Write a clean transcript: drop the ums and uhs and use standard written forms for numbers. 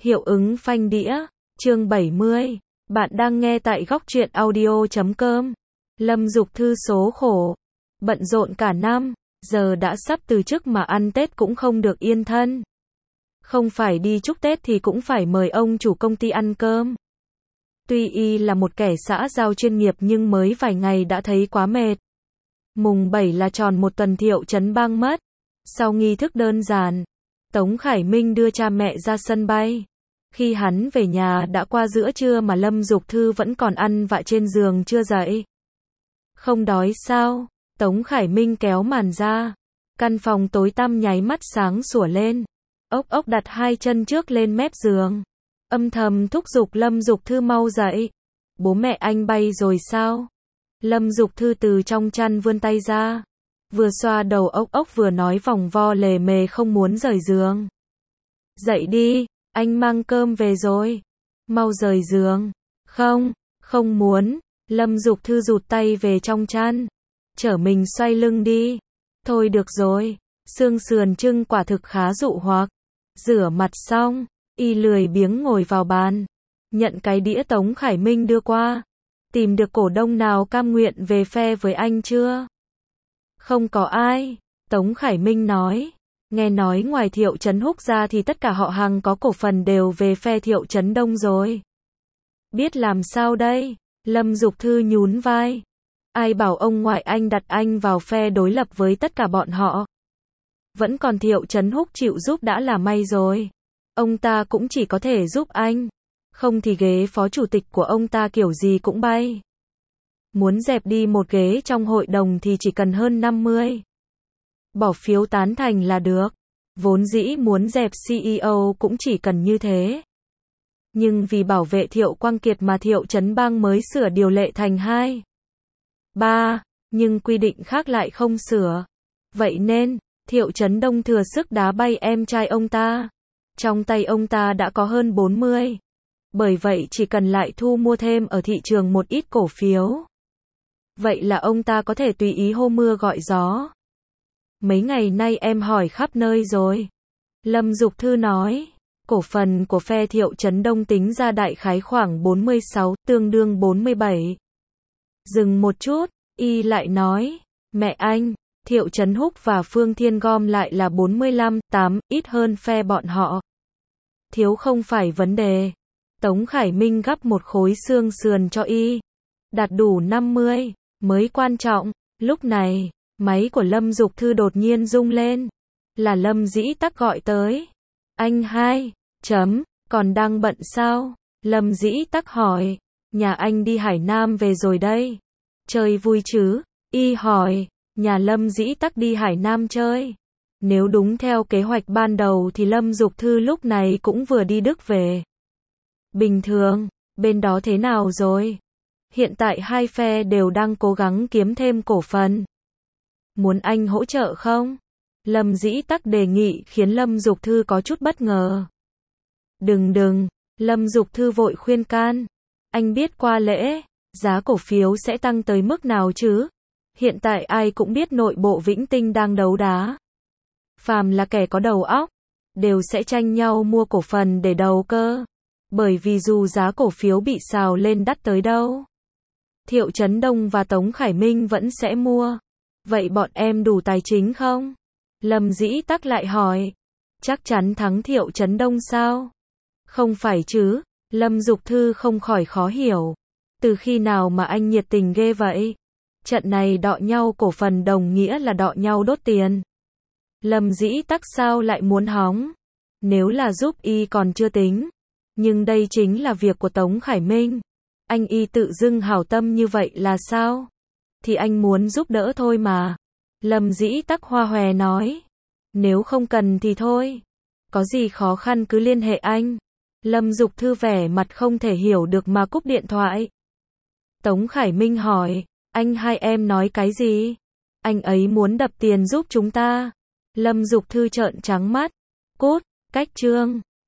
Hiệu ứng phanh đĩa, chương 70. Bạn đang nghe tại góc truyện audio.com. Lâm Dục Thư số khổ. Bận rộn cả năm, giờ đã sắp từ chức mà ăn Tết cũng không được yên thân. Không phải đi chúc Tết thì cũng phải mời ông chủ công ty ăn cơm. Tuy y là một kẻ xã giao chuyên nghiệp nhưng mới vài ngày đã thấy quá mệt. Mùng 7 là tròn một tuần Thiệu Chấn Bang mất. Sau nghi thức đơn giản, Tống Khải Minh đưa cha mẹ ra sân bay. Khi hắn về nhà đã qua giữa trưa mà Lâm Dục Thư vẫn còn ăn vạ trên giường chưa dậy. Không đói sao? Tống Khải Minh kéo màn ra. Căn phòng tối tăm nháy mắt sáng sủa lên. Ốc ốc đặt hai chân trước lên mép giường. Âm thầm thúc giục Lâm Dục Thư mau dậy. Bố mẹ anh bay rồi sao? Lâm Dục Thư từ trong chăn vươn tay ra. Vừa xoa đầu ốc ốc vừa nói vòng vo lề mề không muốn rời giường. Dậy đi, anh mang cơm về rồi. Mau rời giường. Không, không muốn. Lâm Dục Thư rụt tay về trong chăn. Chở mình xoay lưng đi. Thôi được rồi. Xương sườn trưng quả thực khá dụ hoặc. Rửa mặt xong, y lười biếng ngồi vào bàn. Nhận cái đĩa Tống Khải Minh đưa qua. Tìm được cổ đông nào cam nguyện về phe với anh chưa? Không có ai, Tống Khải Minh nói. Nghe nói ngoài Thiệu Chấn Húc ra thì tất cả họ Hàng có cổ phần đều về phe Thiệu Chấn Đông rồi. Biết làm sao đây? Lâm Dục Thư nhún vai. Ai bảo ông ngoại anh đặt anh vào phe đối lập với tất cả bọn họ. Vẫn còn Thiệu Chấn Húc chịu giúp đã là may rồi. Ông ta cũng chỉ có thể giúp anh. Không thì ghế phó chủ tịch của ông ta kiểu gì cũng bay. Muốn dẹp đi một ghế trong hội đồng thì chỉ cần hơn 50. Bỏ phiếu tán thành là được. Vốn dĩ muốn dẹp CEO cũng chỉ cần như thế. Nhưng vì bảo vệ Thiệu Quang Kiệt mà Thiệu Chấn Bang mới sửa điều lệ thành 2, 3, nhưng quy định khác lại không sửa. Vậy nên, Thiệu Chấn Đông thừa sức đá bay em trai ông ta. Trong tay ông ta đã có hơn 40. Bởi vậy chỉ cần lại thu mua thêm ở thị trường một ít cổ phiếu. Vậy là ông ta có thể tùy ý hô mưa gọi gió. Mấy ngày nay em hỏi khắp nơi rồi. Lâm Dục Thư nói. Cổ phần của phe Thiệu Chấn Đông tính ra đại khái khoảng 46, tương đương 47. Dừng một chút, y lại nói. Mẹ anh, Thiệu Chấn Húc và Phương Thiên gom lại là 45, 8, ít hơn phe bọn họ. Thiếu không phải vấn đề. Tống Khải Minh gắp một khối xương sườn cho y. Đạt đủ 50, mới quan trọng. Lúc này, máy của Lâm Dục Thư đột nhiên rung lên. Là Lâm Dĩ Tắc gọi tới. Anh hai, còn đang bận sao? Lâm Dĩ Tắc hỏi. Nhà anh đi Hải Nam về rồi đây. Chơi vui chứ? Y hỏi. Nhà Lâm Dĩ Tắc đi Hải Nam chơi. Nếu đúng theo kế hoạch ban đầu thì Lâm Dục Thư lúc này cũng vừa đi Đức về. Bình thường, bên đó thế nào rồi? Hiện tại hai phe đều đang cố gắng kiếm thêm cổ phần. Muốn anh hỗ trợ không? Lâm Dĩ Tắc đề nghị khiến Lâm Dục Thư có chút bất ngờ. Đừng, Lâm Dục Thư vội khuyên can. Anh biết qua lễ, giá cổ phiếu sẽ tăng tới mức nào chứ? Hiện tại ai cũng biết nội bộ Vĩnh Tinh đang đấu đá. Phàm là kẻ có đầu óc, đều sẽ tranh nhau mua cổ phần để đầu cơ. Bởi vì dù giá cổ phiếu bị xào lên đắt tới đâu, Thiệu Chấn Đông và Tống Khải Minh vẫn sẽ mua. Vậy bọn em đủ tài chính không? Lâm Dĩ Tắc lại hỏi. Chắc chắn thắng Thiệu Chấn Đông sao? Không phải chứ? Lâm Dục Thư không khỏi khó hiểu. Từ khi nào mà anh nhiệt tình ghê vậy? Trận này đọ nhau cổ phần đồng nghĩa là đọ nhau đốt tiền. Lâm Dĩ Tắc sao lại muốn hóng? Nếu là giúp y còn chưa tính. Nhưng đây chính là việc của Tống Khải Minh. Anh y tự dưng hảo tâm như vậy là sao? Thì anh muốn giúp đỡ thôi mà. Lâm Dĩ Tắc hoa hòe nói. Nếu không cần thì thôi. Có gì khó khăn cứ liên hệ anh. Lâm Dục Thư vẻ mặt không thể hiểu được mà cúp điện thoại. Tống Khải Minh hỏi. Anh hai em nói cái gì? Anh ấy muốn đập tiền giúp chúng ta. Lâm Dục Thư trợn trắng mắt. Cút, cách chương.